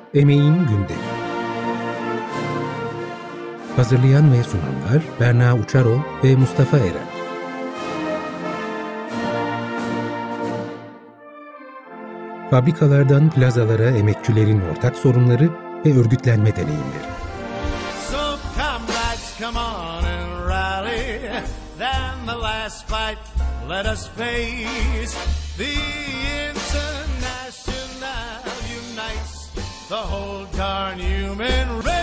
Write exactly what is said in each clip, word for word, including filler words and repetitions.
Emeğin Gündemi. Hazırlayan ve sunanlar Berna Uçarol ve Mustafa Eren. Fabrikalardan plazalara emekçilerin ortak sorunları ve örgütlenme deneyimleri. So comrades, come on and rally. Then the last fight let us face. The International unites the whole darn human race.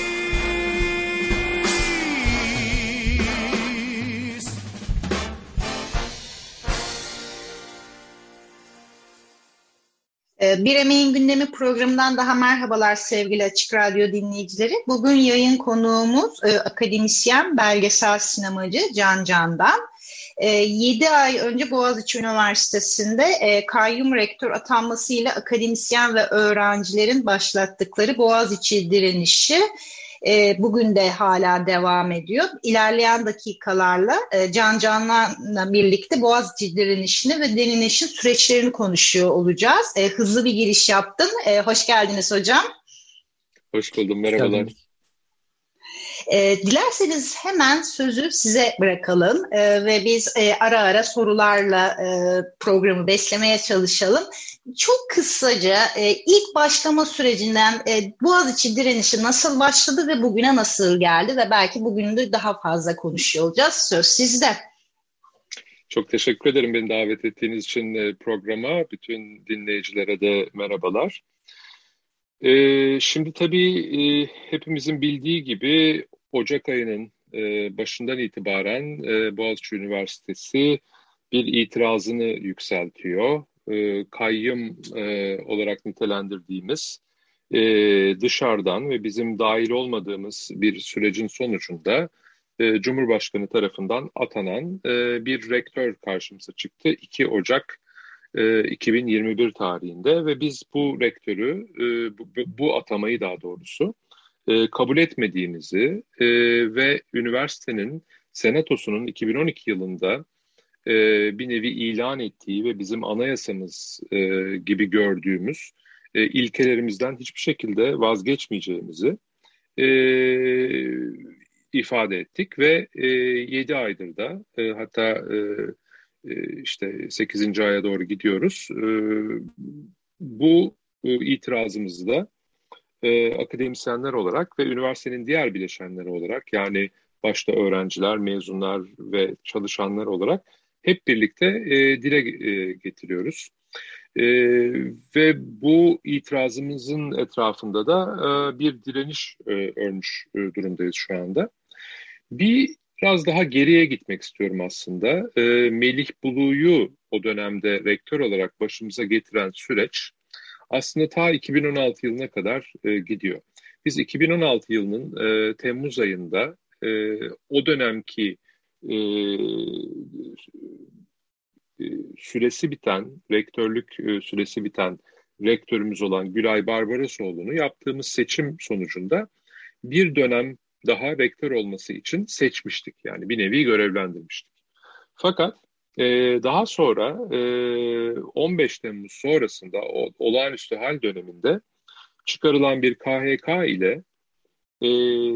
Bir Emeğin Gündemi programından daha merhabalar sevgili Açık Radyo dinleyicileri. Bugün yayın konuğumuz e, akademisyen, belgesel sinemacı Can Candan. E, yedi ay önce Boğaziçi Üniversitesi'nde e, kayyum rektör atanmasıyla akademisyen ve öğrencilerin başlattıkları Boğaziçi direnişi E, bugün de hala devam ediyor. İlerleyen dakikalarla e, Can Can'la birlikte Boğaziçi direnişini ve direnişin süreçlerini konuşuyor olacağız. E, hızlı bir giriş yaptım. E, hoş geldiniz hocam. Hoş buldum, merhabalar. E, dilerseniz hemen sözü size bırakalım e, ve biz e, ara ara sorularla e, programı beslemeye çalışalım. Çok kısaca e, ilk başlama sürecinden e, Boğaziçi direnişi nasıl başladı ve bugüne nasıl geldi ve belki bugün de daha fazla konuşuyor olacağız. Söz sizde. Çok teşekkür ederim beni davet ettiğiniz için programa. Bütün dinleyicilere de merhabalar. Ee, şimdi tabii e, hepimizin bildiği gibi Ocak ayının e, başından itibaren e, Boğaziçi Üniversitesi bir itirazını yükseltiyor. E, kayyum e, olarak nitelendirdiğimiz e, dışarıdan ve bizim dahil olmadığımız bir sürecin sonucunda e, Cumhurbaşkanı tarafından atanan e, bir rektör karşımıza çıktı. iki Ocak iki bin yirmi bir tarihinde ve biz bu rektörü, bu, bu atamayı daha doğrusu kabul etmediğimizi ve üniversitenin senatosunun iki bin on iki yılında bir nevi ilan ettiği ve bizim anayasamız gibi gördüğümüz ilkelerimizden hiçbir şekilde vazgeçmeyeceğimizi ifade ettik ve yedi aydır da hatta işte sekizinci aya doğru gidiyoruz. Bu itirazımızı da akademisyenler olarak ve üniversitenin diğer bileşenleri olarak, yani başta öğrenciler, mezunlar ve çalışanlar olarak hep birlikte dile getiriyoruz. Ve bu itirazımızın etrafında da bir direniş örmüş durumdayız şu anda. Bir Biraz daha geriye gitmek istiyorum aslında. E, Melih Bulu'yu o dönemde rektör olarak başımıza getiren süreç aslında ta iki bin on altı yılına kadar e, gidiyor. Biz iki bin on altı yılının e, Temmuz ayında e, o dönemki e, e, süresi biten, rektörlük e, süresi biten rektörümüz olan Gülay Barbarosoğlu'nu yaptığımız seçim sonucunda bir dönem daha rektör olması için seçmiştik. Yani bir nevi görevlendirmiştik. Fakat e, daha sonra e, on beş Temmuz sonrasında o, olağanüstü hal döneminde çıkarılan bir K H K ile e,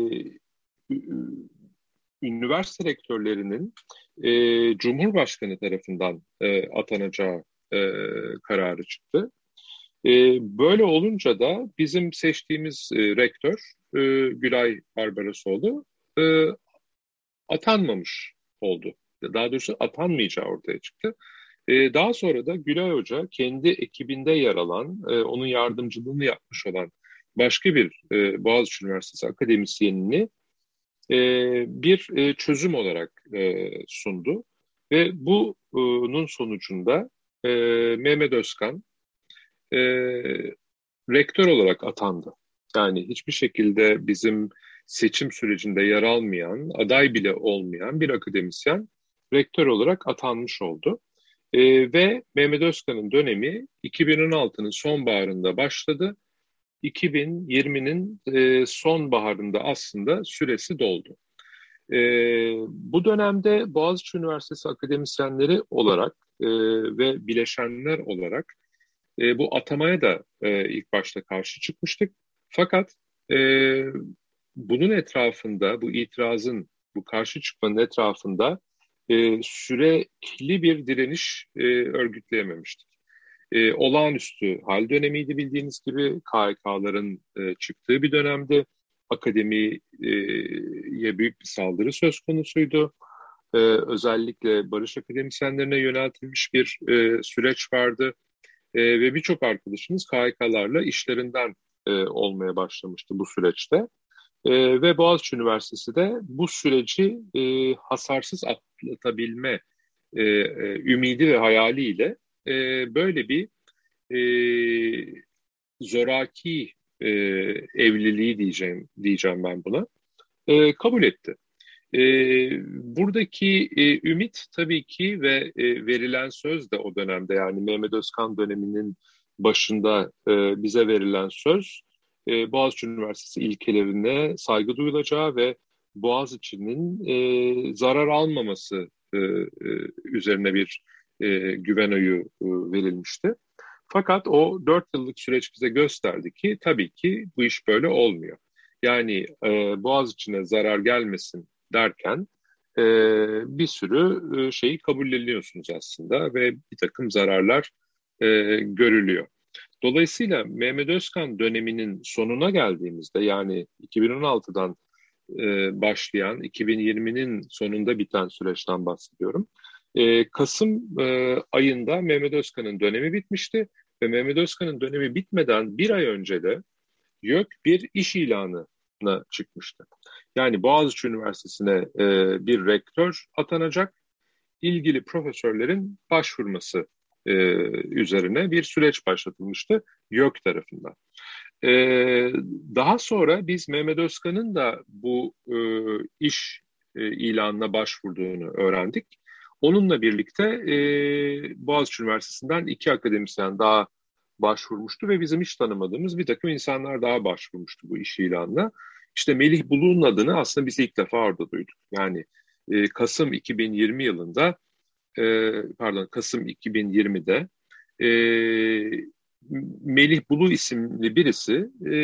üniversite rektörlerinin e, Cumhurbaşkanı tarafından e, atanacağı e, kararı çıktı. E, böyle olunca da bizim seçtiğimiz e, rektör e, Gülay Barbarosoğlu e, atanmamış oldu. Daha doğrusu atanmayacağı ortaya çıktı. E, daha sonra da Gülay Hoca kendi ekibinde yer alan, e, onun yardımcılığını yapmış olan başka bir e, Boğaziçi Üniversitesi akademisyenini e, bir e, çözüm olarak e, sundu. Ve bunun sonucunda e, Mehmet Özkan e, rektör olarak atandı. Yani hiçbir şekilde bizim seçim sürecinde yer almayan, aday bile olmayan bir akademisyen rektör olarak atanmış oldu. E, ve Mehmet Özkan'ın dönemi iki bin on altının sonbaharında başladı. iki bin yirminin e, sonbaharında aslında süresi doldu. E, bu dönemde Boğaziçi Üniversitesi akademisyenleri olarak e, ve bileşenler olarak E, bu atamaya da e, ilk başta karşı çıkmıştık. Fakat e, bunun etrafında, bu itirazın, bu karşı çıkmanın etrafında e, sürekli bir direniş e, örgütleyememiştik. E, olağanüstü hal dönemiydi bildiğiniz gibi. K H K'ların e, çıktığı bir dönemde akademiye büyük bir saldırı söz konusuydu. E, özellikle barış akademisyenlerine yöneltilmiş bir e, süreç vardı. E, ve birçok arkadaşımız K H K'larla işlerinden e, olmaya başlamıştı bu süreçte. E, ve Boğaziçi Üniversitesi de bu süreci e, hasarsız atlatabilme e, e, ümidi ve hayaliyle e, böyle bir e, zoraki e, evliliği diyeceğim diyeceğim ben buna e, kabul etti. E, buradaki e, ümit tabii ki ve e, verilen söz de o dönemde, yani Mehmet Özkan döneminin başında e, bize verilen söz, e, Boğaziçi Üniversitesi ilkelerine saygı duyulacağı ve Boğaziçi'nin e, zarar almaması e, e, üzerine bir e, güven oyu e, verilmişti. Fakat o dört yıllık süreç bize gösterdi ki tabii ki bu iş böyle olmuyor. Yani e, Boğaziçi'ne zarar gelmesin derken e, bir sürü e, şeyi kabulleniyorsunuz aslında ve bir takım zararlar e, görülüyor. Dolayısıyla Mehmet Özkan döneminin sonuna geldiğimizde, yani iki bin on altıdan e, başlayan, iki bin yirminin sonunda biten süreçten bahsediyorum. E, Kasım e, ayında Mehmet Özkan'ın dönemi bitmişti ve Mehmet Özkan'ın dönemi bitmeden bir ay önce de YÖK bir iş ilanına çıkmıştı. Yani Boğaziçi Üniversitesi'ne e, bir rektör atanacak, ilgili profesörlerin başvurması e, üzerine bir süreç başlatılmıştı YÖK tarafından. E, daha sonra biz Mehmet Özkan'ın da bu e, iş e, ilanına başvurduğunu öğrendik. Onunla birlikte e, Boğaziçi Üniversitesi'nden iki akademisyen daha başvurmuştu ve bizim hiç tanımadığımız bir takım insanlar daha başvurmuştu bu iş ilanına. İşte Melih Bulu'nun adını aslında biz ilk defa orada duyduk. Yani e, Kasım iki bin yirmi yılında, e, pardon Kasım iki bin yirmide e, Melih Bulu isimli birisi e,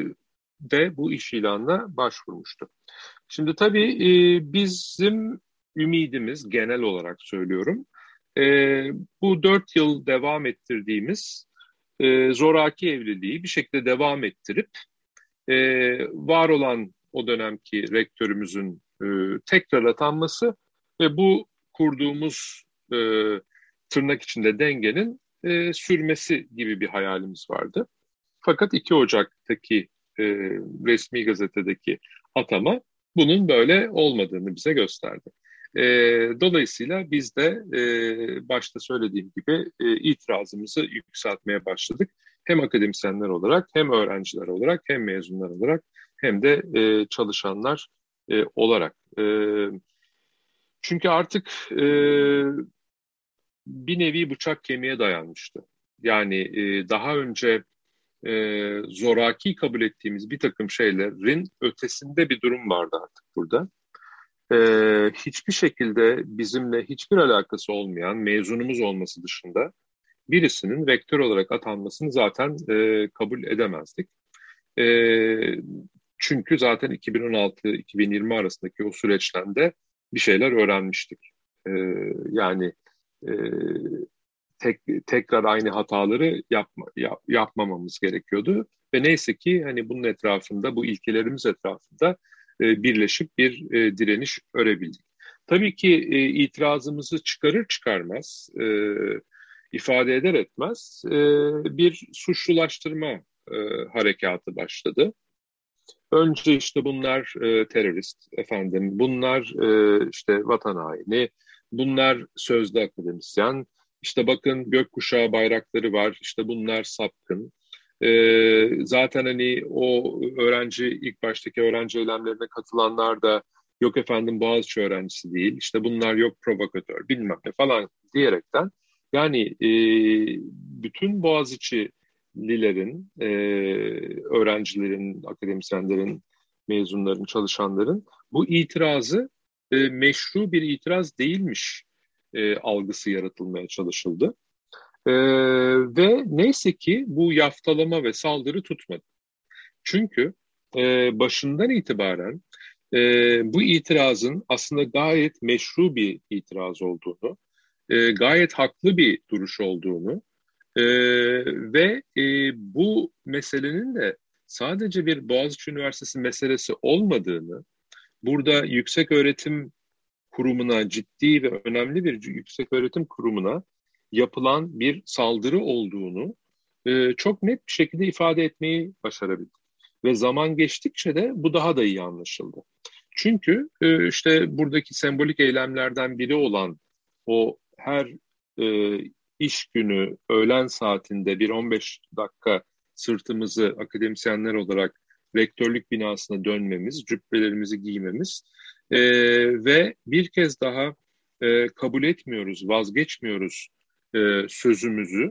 de bu iş ilanına başvurmuştu. Şimdi tabii e, bizim ümidimiz, genel olarak söylüyorum, e, bu dört yıl devam ettirdiğimiz e, zoraki evliliği bir şekilde devam ettirip e, var olan o dönemki rektörümüzün e, tekrar atanması ve bu kurduğumuz e, tırnak içinde dengenin e, sürmesi gibi bir hayalimiz vardı. Fakat iki Ocak'taki e, resmi gazetedeki atama bunun böyle olmadığını bize gösterdi. E, dolayısıyla biz de e, başta söylediğim gibi e, itirazımızı yükseltmeye başladık. Hem akademisyenler olarak, hem öğrenciler olarak, hem mezunlar olarak, hem de e, çalışanlar e, olarak. E, çünkü artık e, bir nevi bıçak kemiğe dayanmıştı. Yani e, daha önce e, zoraki kabul ettiğimiz bir takım şeylerin ötesinde bir durum vardı artık burada. E, hiçbir şekilde bizimle hiçbir alakası olmayan, mezunumuz olması dışında birisinin rektör olarak atanmasını zaten e, kabul edemezdik. E, çünkü zaten iki bin on altı iki bin yirmi arasındaki o süreçten de bir şeyler öğrenmiştik. E, yani e, tek, tekrar aynı hataları yapma, yap, yapmamamız gerekiyordu. Ve neyse ki hani bunun etrafında, bu ilkelerimiz etrafında e, birleşip bir e, direniş örebildik. Tabii ki e, itirazımızı çıkarır çıkarmaz, e, ifade eder etmez e, bir suçlulaştırma e, harekatı başladı. Önce işte bunlar e, terörist, efendim, bunlar e, işte vatan haini, bunlar sözde akademisyen, işte bakın gökkuşağı bayrakları var, işte bunlar sapkın. E, zaten hani o öğrenci, ilk baştaki öğrenci eylemlerine katılanlar da yok efendim Boğaziçi öğrencisi değil, işte bunlar yok provokatör bilmem ne falan diyerekten, yani e, bütün Boğaziçi'lilerin, e, öğrencilerin, akademisyenlerin, mezunların, çalışanların bu itirazı e, meşru bir itiraz değilmiş e, algısı yaratılmaya çalışıldı. E, ve neyse ki bu yaftalama ve saldırı tutmadı. Çünkü e, başından itibaren e, bu itirazın aslında gayet meşru bir itiraz olduğunu, e, gayet haklı bir duruş olduğunu e, ve e, bu meselenin de sadece bir Boğaziçi Üniversitesi meselesi olmadığını, burada yüksek öğretim kurumuna, ciddi ve önemli bir yüksek öğretim kurumuna yapılan bir saldırı olduğunu e, çok net bir şekilde ifade etmeyi başarabildik. Ve zaman geçtikçe de bu daha da iyi anlaşıldı. Çünkü e, işte buradaki sembolik eylemlerden biri olan o her e, iş günü öğlen saatinde bir on beş dakika sırtımızı akademisyenler olarak rektörlük binasına dönmemiz, cübbelerimizi giymemiz e, ve bir kez daha e, kabul etmiyoruz, vazgeçmiyoruz e, sözümüzü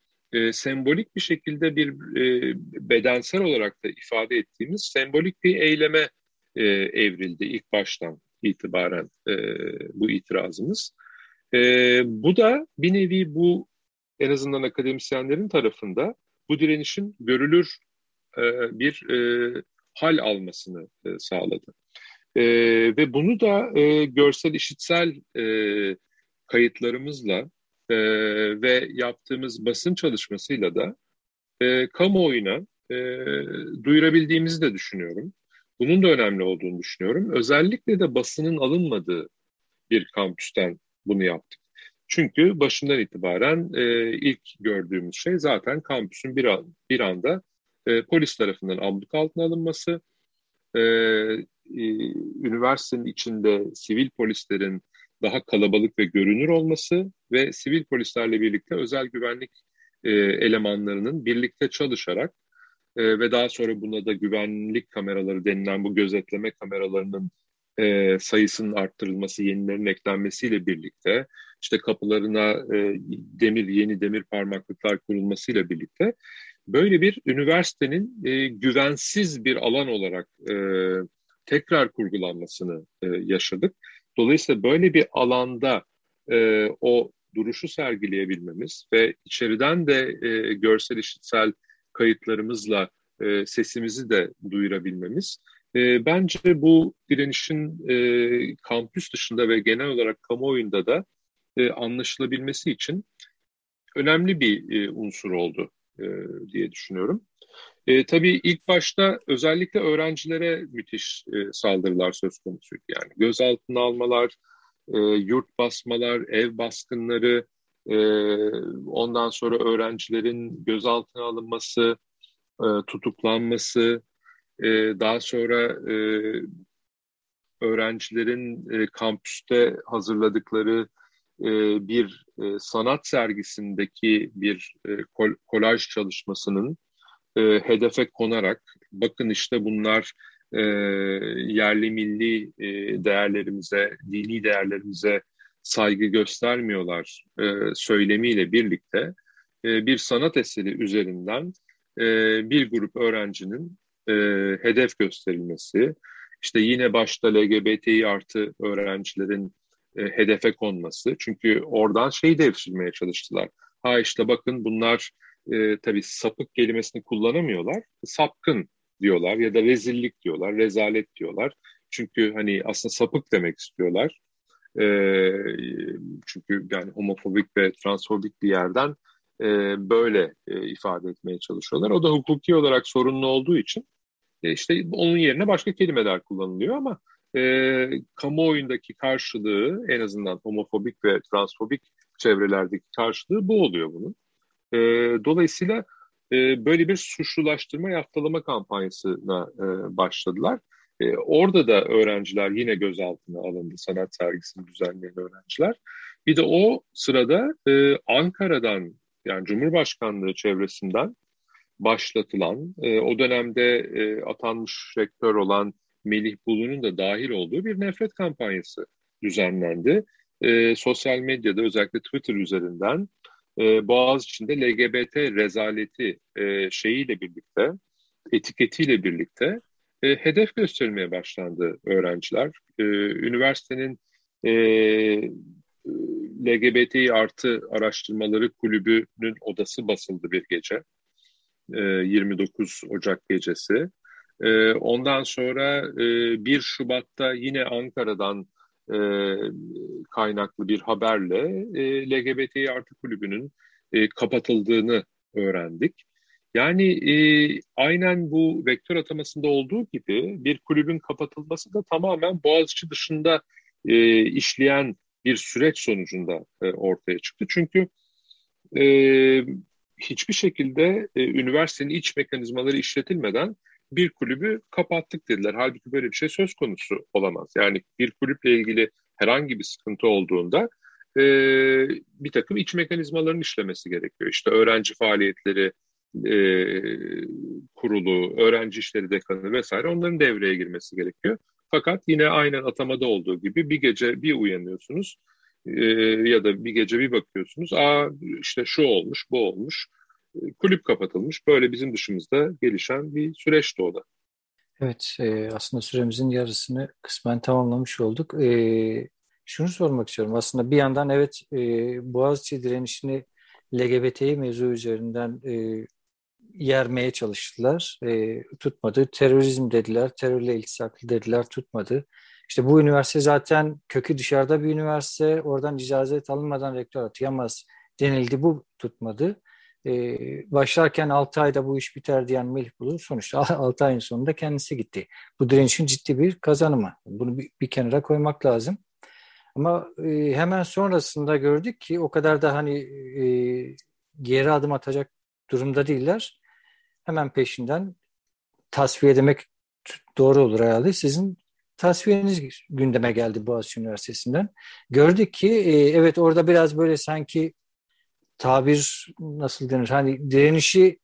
e, sembolik bir şekilde bir e, bedensel olarak da ifade ettiğimiz sembolik bir eyleme e, evrildi ilk baştan itibaren e, bu itirazımız. E, bu da bir nevi bu en azından akademisyenlerin tarafında bu direnişin görülür e, bir e, hal almasını e, sağladı. E, ve bunu da e, görsel işitsel e, kayıtlarımızla e, ve yaptığımız basın çalışmasıyla da e, kamuoyuna e, duyurabildiğimizi de düşünüyorum. Bunun da önemli olduğunu düşünüyorum. Özellikle de basının alınmadığı bir kampüsten bunu yaptık. Çünkü başından itibaren e, ilk gördüğümüz şey zaten kampüsün bir, an, bir anda e, polis tarafından abluk altına alınması, e, e, üniversitenin içinde sivil polislerin daha kalabalık ve görünür olması ve sivil polislerle birlikte özel güvenlik e, elemanlarının birlikte çalışarak e, ve daha sonra buna da güvenlik kameraları denilen bu gözetleme kameralarının e, sayısının arttırılması, yenilerin eklenmesiyle birlikte işte kapılarına e, demir yeni demir parmaklıklar kurulmasıyla birlikte böyle bir üniversitenin e, güvensiz bir alan olarak e, tekrar kurgulanmasını e, yaşadık. Dolayısıyla böyle bir alanda e, o duruşu sergileyebilmemiz ve içeriden de e, görsel işitsel kayıtlarımızla e, sesimizi de duyurabilmemiz e, bence bu direnişin e, kampüs dışında ve genel olarak kamuoyunda da e, anlaşılabilmesi için önemli bir e, unsur oldu e, diye düşünüyorum. E, tabii ilk başta özellikle öğrencilere müthiş e, saldırılar söz konusuydu. Yani gözaltına almalar, e, yurt basmalar, ev baskınları, e, ondan sonra öğrencilerin gözaltına alınması, e, tutuklanması, e, daha sonra e, öğrencilerin e, kampüste hazırladıkları e, bir e, sanat sergisindeki bir e, kol, kolaj çalışmasının e, hedefe konarak bakın işte bunlar e, yerli milli e, değerlerimize, dini değerlerimize saygı göstermiyorlar e, söylemiyle birlikte e, bir sanat eseri üzerinden e, bir grup öğrencinin e, hedef gösterilmesi, işte yine başta L G B T İ artı öğrencilerin e, hedefe konması. Çünkü oradan şeyi devşirmeye çalıştılar. Ha işte bakın bunlar e, tabii sapık kelimesini kullanamıyorlar. Sapkın diyorlar ya da rezillik diyorlar, rezalet diyorlar. Çünkü hani aslında sapık demek istiyorlar. E, çünkü yani homofobik ve transfobik bir yerden e, böyle e, ifade etmeye çalışıyorlar. O da hukuki olarak sorunlu olduğu için e, işte onun yerine başka kelimeler kullanılıyor ama e, kamuoyundaki karşılığı en azından homofobik ve transfobik çevrelerdeki karşılığı bu oluyor bunun. E, dolayısıyla e, böyle bir suçlulaştırma, yaftalama kampanyasına e, başladılar. E, orada da öğrenciler yine gözaltına alındı, sanat sergisini düzenleyen öğrenciler. Bir de o sırada e, Ankara'dan yani Cumhurbaşkanlığı çevresinden başlatılan, e, o dönemde e, atanmış rektör olan Melih Bulu'nun da dahil olduğu bir nefret kampanyası düzenlendi. E, sosyal medyada özellikle Twitter üzerinden e, Boğaziçi'nde L G B T rezaleti e, şeyiyle birlikte, etiketiyle birlikte e, hedef gösterilmeye başlandı öğrenciler. E, üniversitenin e, L G B T artı araştırmaları kulübünün odası basıldı bir gece. E, yirmi dokuz Ocak gecesi. E, ondan sonra e, bir Şubat'ta yine Ankara'dan e, kaynaklı bir haberle e, L G B T artı kulübünün e, kapatıldığını öğrendik. Yani e, aynen bu vektör atamasında olduğu gibi bir kulübün kapatılması da tamamen Boğaziçi dışında e, işleyen bir süreç sonucunda e, ortaya çıktı. Çünkü e, hiçbir şekilde e, üniversitenin iç mekanizmaları işletilmeden bir kulübü kapattık dediler. Halbuki böyle bir şey söz konusu olamaz. Yani bir kulüple ilgili herhangi bir sıkıntı olduğunda e, bir takım iç mekanizmaların işlemesi gerekiyor. İşte öğrenci faaliyetleri e, kurulu, öğrenci işleri dekanı vesaire onların devreye girmesi gerekiyor. Fakat yine aynen atamada olduğu gibi bir gece bir uyanıyorsunuz e, ya da bir gece bir bakıyorsunuz. Aa işte şu olmuş, bu olmuş. E, kulüp kapatılmış. Böyle bizim dışımızda gelişen bir süreçti o da. Evet, e, aslında süremizin yarısını kısmen tamamlamış olduk. E, şunu sormak istiyorum. Aslında bir yandan evet e, Boğaziçi direnişini L G B T mevzu üzerinden e, yermeye çalıştılar. E, tutmadı. Terörizm dediler, terörle iltisaklı dediler, tutmadı. İşte bu üniversite zaten kökü dışarıda bir üniversite. Oradan icazet alınmadan rektör atayamaz denildi. Bu tutmadı. Ee, başlarken altı ayda bu iş biter diyen Melih Bulut sonuçta altı ayın sonunda kendisi gitti. Bu direnişin ciddi bir kazanımı. Bunu bir, bir kenara koymak lazım. Ama e, hemen sonrasında gördük ki o kadar da hani e, geri adım atacak durumda değiller. Hemen peşinden tasfiye demek doğru olur herhalde. Sizin tasfiyeniz gündeme geldi Boğaziçi Üniversitesi'nden. Gördük ki e, evet orada biraz böyle sanki tabir nasıl denir? Hani direnişi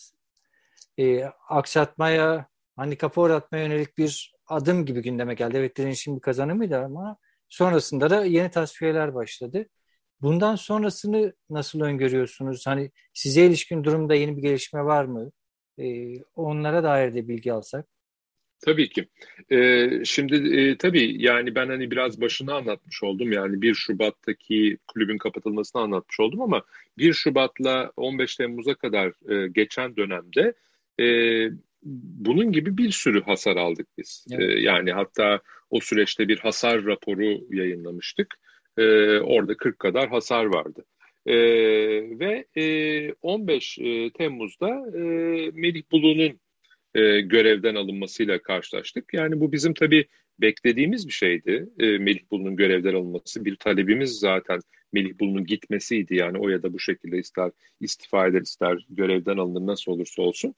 e, aksatmaya, handikapa uğratmaya yönelik bir adım gibi gündeme geldi. Evet direnişin bir kazanımıydı ama sonrasında da yeni tasfiyeler başladı. Bundan sonrasını nasıl öngörüyorsunuz? Hani size ilişkin durumda yeni bir gelişme var mı? E, onlara dair de bilgi alsak. Tabii ki. Ee, şimdi e, tabii yani ben hani biraz başını anlatmış oldum. Yani bir Şubat'taki kulübün kapatılmasını anlatmış oldum ama bir Şubat'la on beş Temmuz'a kadar e, geçen dönemde e, bunun gibi bir sürü hasar aldık biz. E, Evet. yani hatta o süreçte bir hasar raporu yayınlamıştık. E, orada kırk kadar hasar vardı. E, ve e, on beş Temmuz'da e, Melih Bulu'nun e, görevden alınmasıyla karşılaştık. Yani bu bizim tabii beklediğimiz bir şeydi. E, Melih Bulu'nun görevden alınması. Bir talebimiz zaten Melih Bulu'nun gitmesiydi. Yani o ya da bu şekilde ister istifa eder ister görevden alınır nasıl olursa olsun.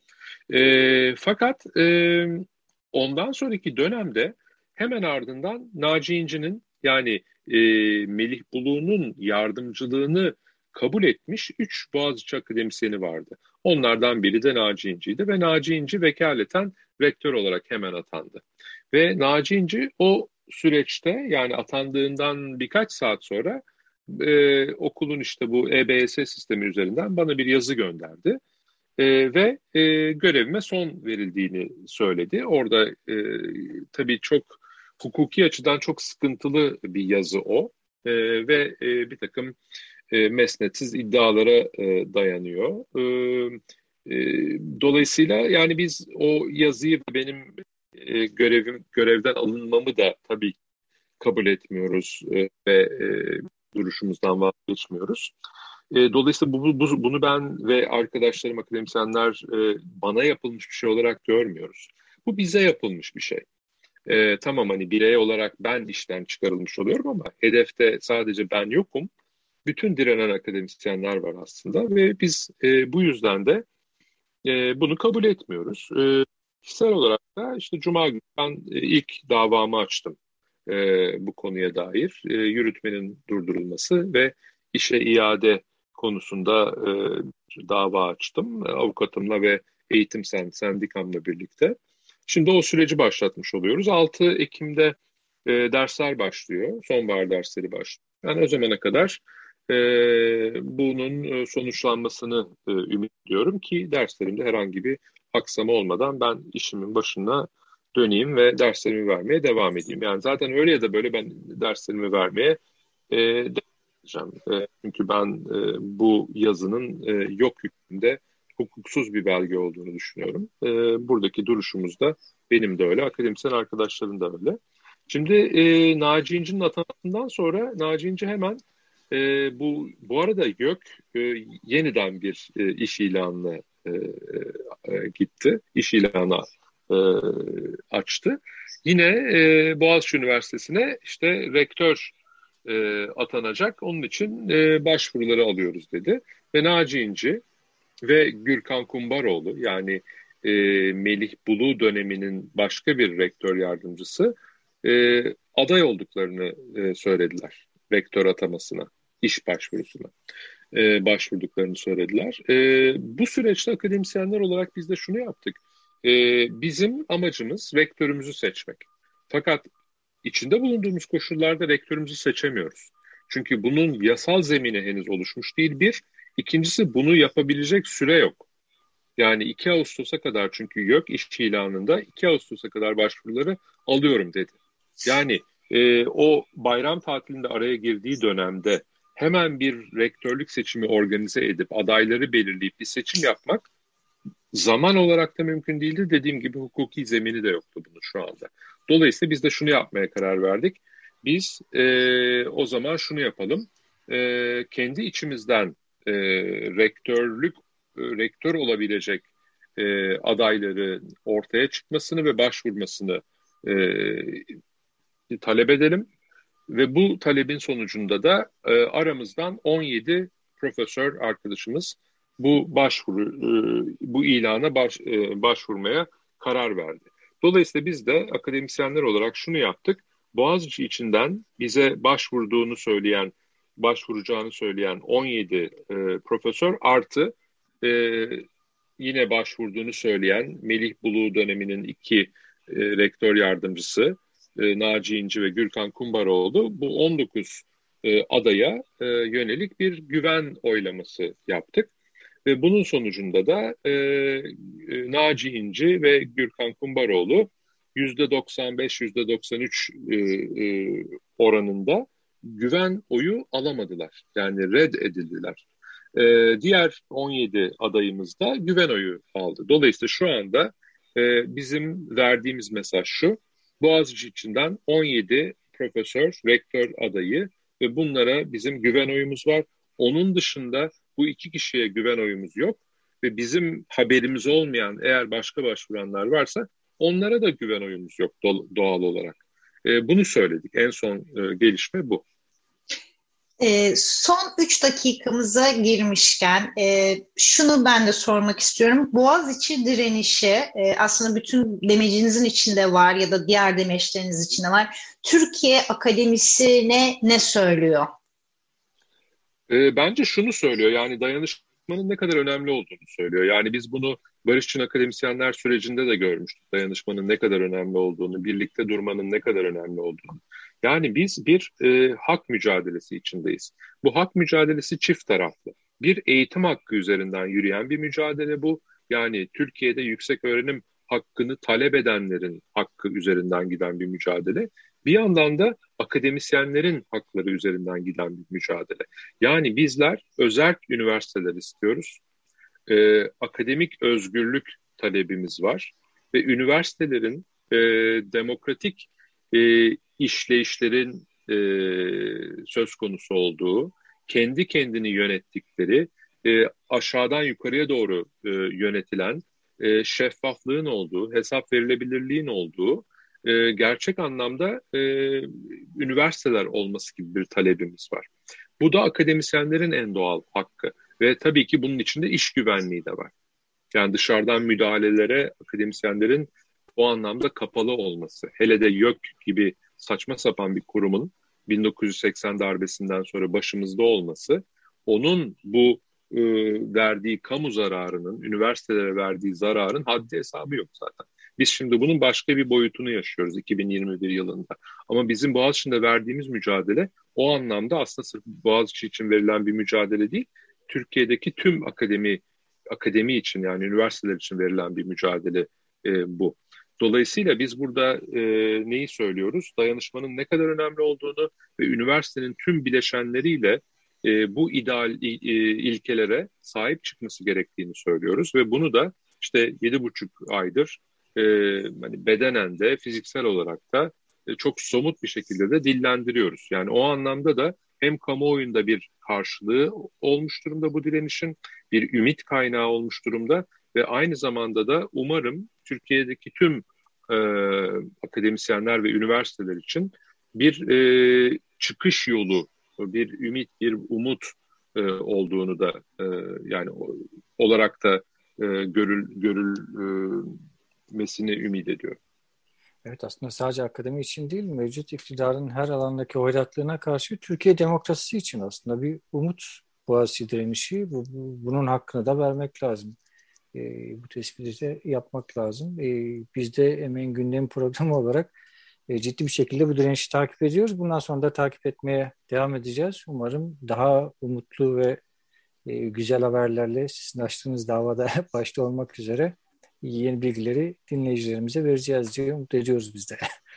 E, fakat e, ondan sonraki dönemde hemen ardından Naci İnci'nin yani e, Melih Bulu'nun yardımcılığını kabul etmiş üç Boğaziçi akademisyeni vardı. Onlardan biri de Naci İnci'ydi ve Naci İnci vekaleten rektör olarak hemen atandı. Ve Naci İnci o süreçte yani atandığından birkaç saat sonra e, okulun işte bu E B S sistemi üzerinden bana bir yazı gönderdi. E, ve e, görevime son verildiğini söyledi. Orada e, tabii çok hukuki açıdan çok sıkıntılı bir yazı o. E, ve e, bir takım e, mesnetsiz iddialara e, dayanıyor. E, e, dolayısıyla yani biz o yazıyı benim e, görevim görevden alınmamı da tabii kabul etmiyoruz e, ve e, duruşumuzdan vazgeçmiyoruz. E, dolayısıyla bu, bu, bunu ben ve arkadaşlarım akademisyenler e, bana yapılmış bir şey olarak görmüyoruz. Bu bize yapılmış bir şey. E, tamam hani birey olarak ben işten çıkarılmış oluyorum ama hedefte sadece ben yokum. Bütün direnen akademisyenler var aslında ve biz e, bu yüzden de e, bunu kabul etmiyoruz. E, kişisel olarak da işte Cuma günü ben e, ilk davamı açtım e, bu konuya dair. E, yürütmenin durdurulması ve işe iade konusunda e, dava açtım. E, avukatımla ve eğitim sen, sendikamla birlikte. Şimdi o süreci başlatmış oluyoruz. altı Ekim'de e, dersler başlıyor. Sonbahar dersleri başlıyor. Yani o zamana kadar e, bunun e, sonuçlanmasını e, ümit ediyorum ki derslerimde herhangi bir aksama olmadan ben işimin başına döneyim ve derslerimi vermeye devam edeyim. Yani zaten öyle ya da böyle ben derslerimi vermeye e, edeceğim. E, çünkü ben e, bu yazının e, yok hükmünde hukuksuz bir belge olduğunu düşünüyorum. E, buradaki duruşumuz da benim de öyle, akademisyen arkadaşların da öyle. Şimdi e, Naci İnci'nin atanmasından sonra Naci İnci hemen e, bu bu arada YÖK e, yeniden bir e, iş ilanına e, e, gitti. İş ilanı e, açtı. Yine e, Boğaziçi Üniversitesi'ne işte rektör e, atanacak. Onun için e, başvuruları alıyoruz dedi. Ve Naci İnci ve Gürkan Kumbaroğlu, yani e, Melih Bulu döneminin başka bir rektör yardımcısı e, aday olduklarını e, söylediler. Rektör atamasına, iş başvurusuna e, başvurduklarını söylediler. E, bu süreçte akademisyenler olarak biz de şunu yaptık. E, bizim amacımız rektörümüzü seçmek. Fakat içinde bulunduğumuz koşullarda rektörümüzü seçemiyoruz. Çünkü bunun yasal zemini henüz oluşmuş değil bir. İkincisi, bunu yapabilecek süre yok. Yani iki Ağustos'a kadar, çünkü YÖK iş ilanında iki Ağustos'a kadar başvuruları alıyorum dedi. Yani e, o bayram tatilinde araya girdiği dönemde hemen bir rektörlük seçimi organize edip adayları belirleyip bir seçim yapmak zaman olarak da mümkün değildi. Dediğim gibi hukuki zemini de yoktu bunun şu anda. Dolayısıyla biz de şunu yapmaya karar verdik. Biz e, o zaman şunu yapalım. E, kendi içimizden e, rektörlük, e, rektör olabilecek e, adayları ortaya çıkmasını ve başvurmasını e, talep edelim. Ve bu talebin sonucunda da e, aramızdan on yedi profesör arkadaşımız bu başvuru, e, bu ilana baş, e, başvurmaya karar verdi. Dolayısıyla biz de akademisyenler olarak şunu yaptık. Boğaziçi içinden bize başvurduğunu söyleyen, başvuracağını söyleyen on yedi e, profesör artı e, yine başvurduğunu söyleyen Melih Bulu döneminin iki e, rektör yardımcısı e, Naci İnci ve Gürkan Kumbaroğlu, bu on dokuz e, adaya e, yönelik bir güven oylaması yaptık. Ve bunun sonucunda da e, e, Naci İnci ve Gürkan Kumbaroğlu yüzde doksan beş yüzde doksan üç e, e, oranında güven oyu alamadılar. Yani red edildiler. E, diğer on yedi adayımız da güven oyu aldı. Dolayısıyla şu anda e, bizim verdiğimiz mesaj şu: Boğaziçi içinden on yedi profesör, rektör adayı ve bunlara bizim güven oyumuz var. Onun dışında bu iki kişiye güven oyumuz yok ve bizim haberimiz olmayan eğer başka başvuranlar varsa onlara da güven oyumuz yok doğal olarak. E, bunu söyledik. En son e, gelişme bu. E, son üç dakikamıza girmişken e, şunu ben de sormak istiyorum. Boğaziçi direnişi e, aslında bütün demecinizin içinde var ya da diğer demeçleriniz içinde var. Türkiye akademisine ne söylüyor? E, bence şunu söylüyor, yani dayanışmanın ne kadar önemli olduğunu söylüyor. Yani biz bunu Barışçıl akademisyenler sürecinde de görmüştük. Dayanışmanın ne kadar önemli olduğunu, birlikte durmanın ne kadar önemli olduğunu. Yani biz bir e, hak mücadelesi içindeyiz. Bu hak mücadelesi çift taraflı. Bir, eğitim hakkı üzerinden yürüyen bir mücadele bu. Yani Türkiye'de yüksek öğrenim hakkını talep edenlerin hakkı üzerinden giden bir mücadele. Bir yandan da akademisyenlerin hakları üzerinden giden bir mücadele. Yani bizler özerk üniversiteler istiyoruz. Ee, akademik özgürlük talebimiz var. Ve üniversitelerin e, demokratik e, işleyişlerin e, söz konusu olduğu, kendi kendini yönettikleri, e, aşağıdan yukarıya doğru e, yönetilen, e, şeffaflığın olduğu, hesap verilebilirliğin olduğu, e, gerçek anlamda e, üniversiteler olması gibi bir talebimiz var. Bu da akademisyenlerin en doğal hakkı ve tabii ki bunun içinde iş güvenliği de var. Yani dışarıdan müdahalelere akademisyenlerin o anlamda kapalı olması, hele de YÖK gibi saçma sapan bir kurumun bin dokuz yüz seksen darbesinden sonra başımızda olması, onun bu e, verdiği kamu zararının, üniversitelere verdiği zararın haddi hesabı yok zaten. Biz şimdi bunun başka bir boyutunu yaşıyoruz iki bin yirmi bir yılında. Ama bizim Boğaziçi'nde verdiğimiz mücadele o anlamda aslında sırf Boğaziçi için verilen bir mücadele değil, Türkiye'deki tüm akademi akademi için, yani üniversiteler için verilen bir mücadele e, bu. Dolayısıyla biz burada e, neyi söylüyoruz? Dayanışmanın ne kadar önemli olduğunu ve üniversitenin tüm bileşenleriyle e, bu ideal e, ilkelere sahip çıkması gerektiğini söylüyoruz ve bunu da işte yedi buçuk aydır e, hani bedenen de fiziksel olarak da e, çok somut bir şekilde de dillendiriyoruz. Yani o anlamda da hem kamuoyunda bir karşılığı olmuş durumda bu direnişin, bir ümit kaynağı olmuş durumda ve aynı zamanda da umarım Türkiye'deki tüm e, akademisyenler ve üniversiteler için bir e, çıkış yolu, bir ümit, bir umut e, olduğunu da e, yani olarak da e, görül, görülmesini ümit ediyorum. Evet, aslında sadece akademi için değil, mevcut iktidarın her alandaki hoyratlığına karşı Türkiye demokrasisi için aslında bir umut Boğaziçi direnişi. Bu, bu, bunun hakkını da vermek lazım. E, bu tespiti de yapmak lazım. E, biz de Emeğin Gündemi programı olarak e, ciddi bir şekilde bu direnişi takip ediyoruz. Bundan sonra da takip etmeye devam edeceğiz. Umarım daha umutlu ve e, güzel haberlerle sizin açtığınız davada başta olmak üzere yeni bilgileri dinleyicilerimize vereceğiz diye umut ediyoruz biz de.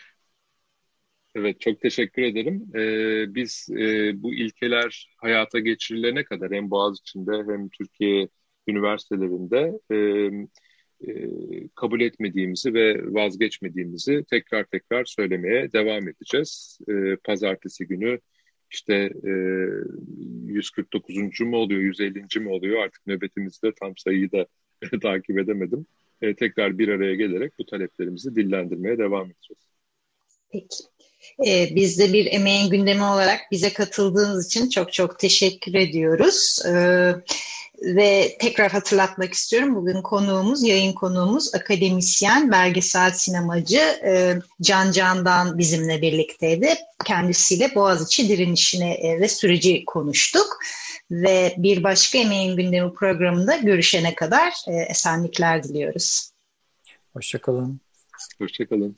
Evet, çok teşekkür ederim. Ee, biz e, bu ilkeler hayata geçirilene kadar hem Boğaziçi'nde hem Türkiye üniversitelerinde e, e, kabul etmediğimizi ve vazgeçmediğimizi tekrar tekrar söylemeye devam edeceğiz. E, Pazartesi günü işte e, yüz kırk dokuzuncu mu oluyor, yüz ellinci mi oluyor artık nöbetimizde tam sayıyı da takip edemedim. E, tekrar bir araya gelerek bu taleplerimizi dillendirmeye devam edeceğiz. Peki. Ee, biz de bir Emeğin Gündemi olarak bize katıldığınız için çok çok teşekkür ediyoruz. Ee, ve tekrar hatırlatmak istiyorum. Bugün konuğumuz, yayın konuğumuz akademisyen, belgesel sinemacı e, Can Candan bizimle birlikteydi. Kendisiyle Boğaziçi direnişine e, ve süreci konuştuk. Ve bir başka Emeğin Gündemi programında görüşene kadar e, esenlikler diliyoruz. Hoşçakalın. Hoşçakalın.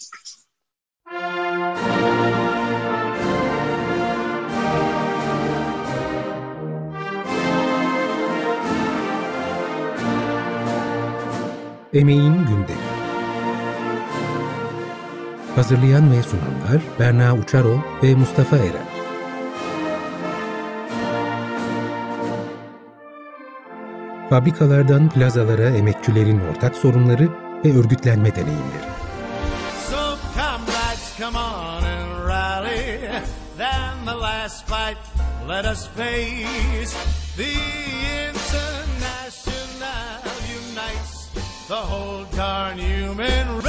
Emeğin Gündemi. Hazırlayan ve sunanlar Berna Uçarol ve Mustafa Eren. Fabrikalardan plazalara emekçilerin ortak sorunları ve örgütlenme deneyimleri. So comrades, come on and rally. Then the last fight let us face. The International unites the whole darn human race.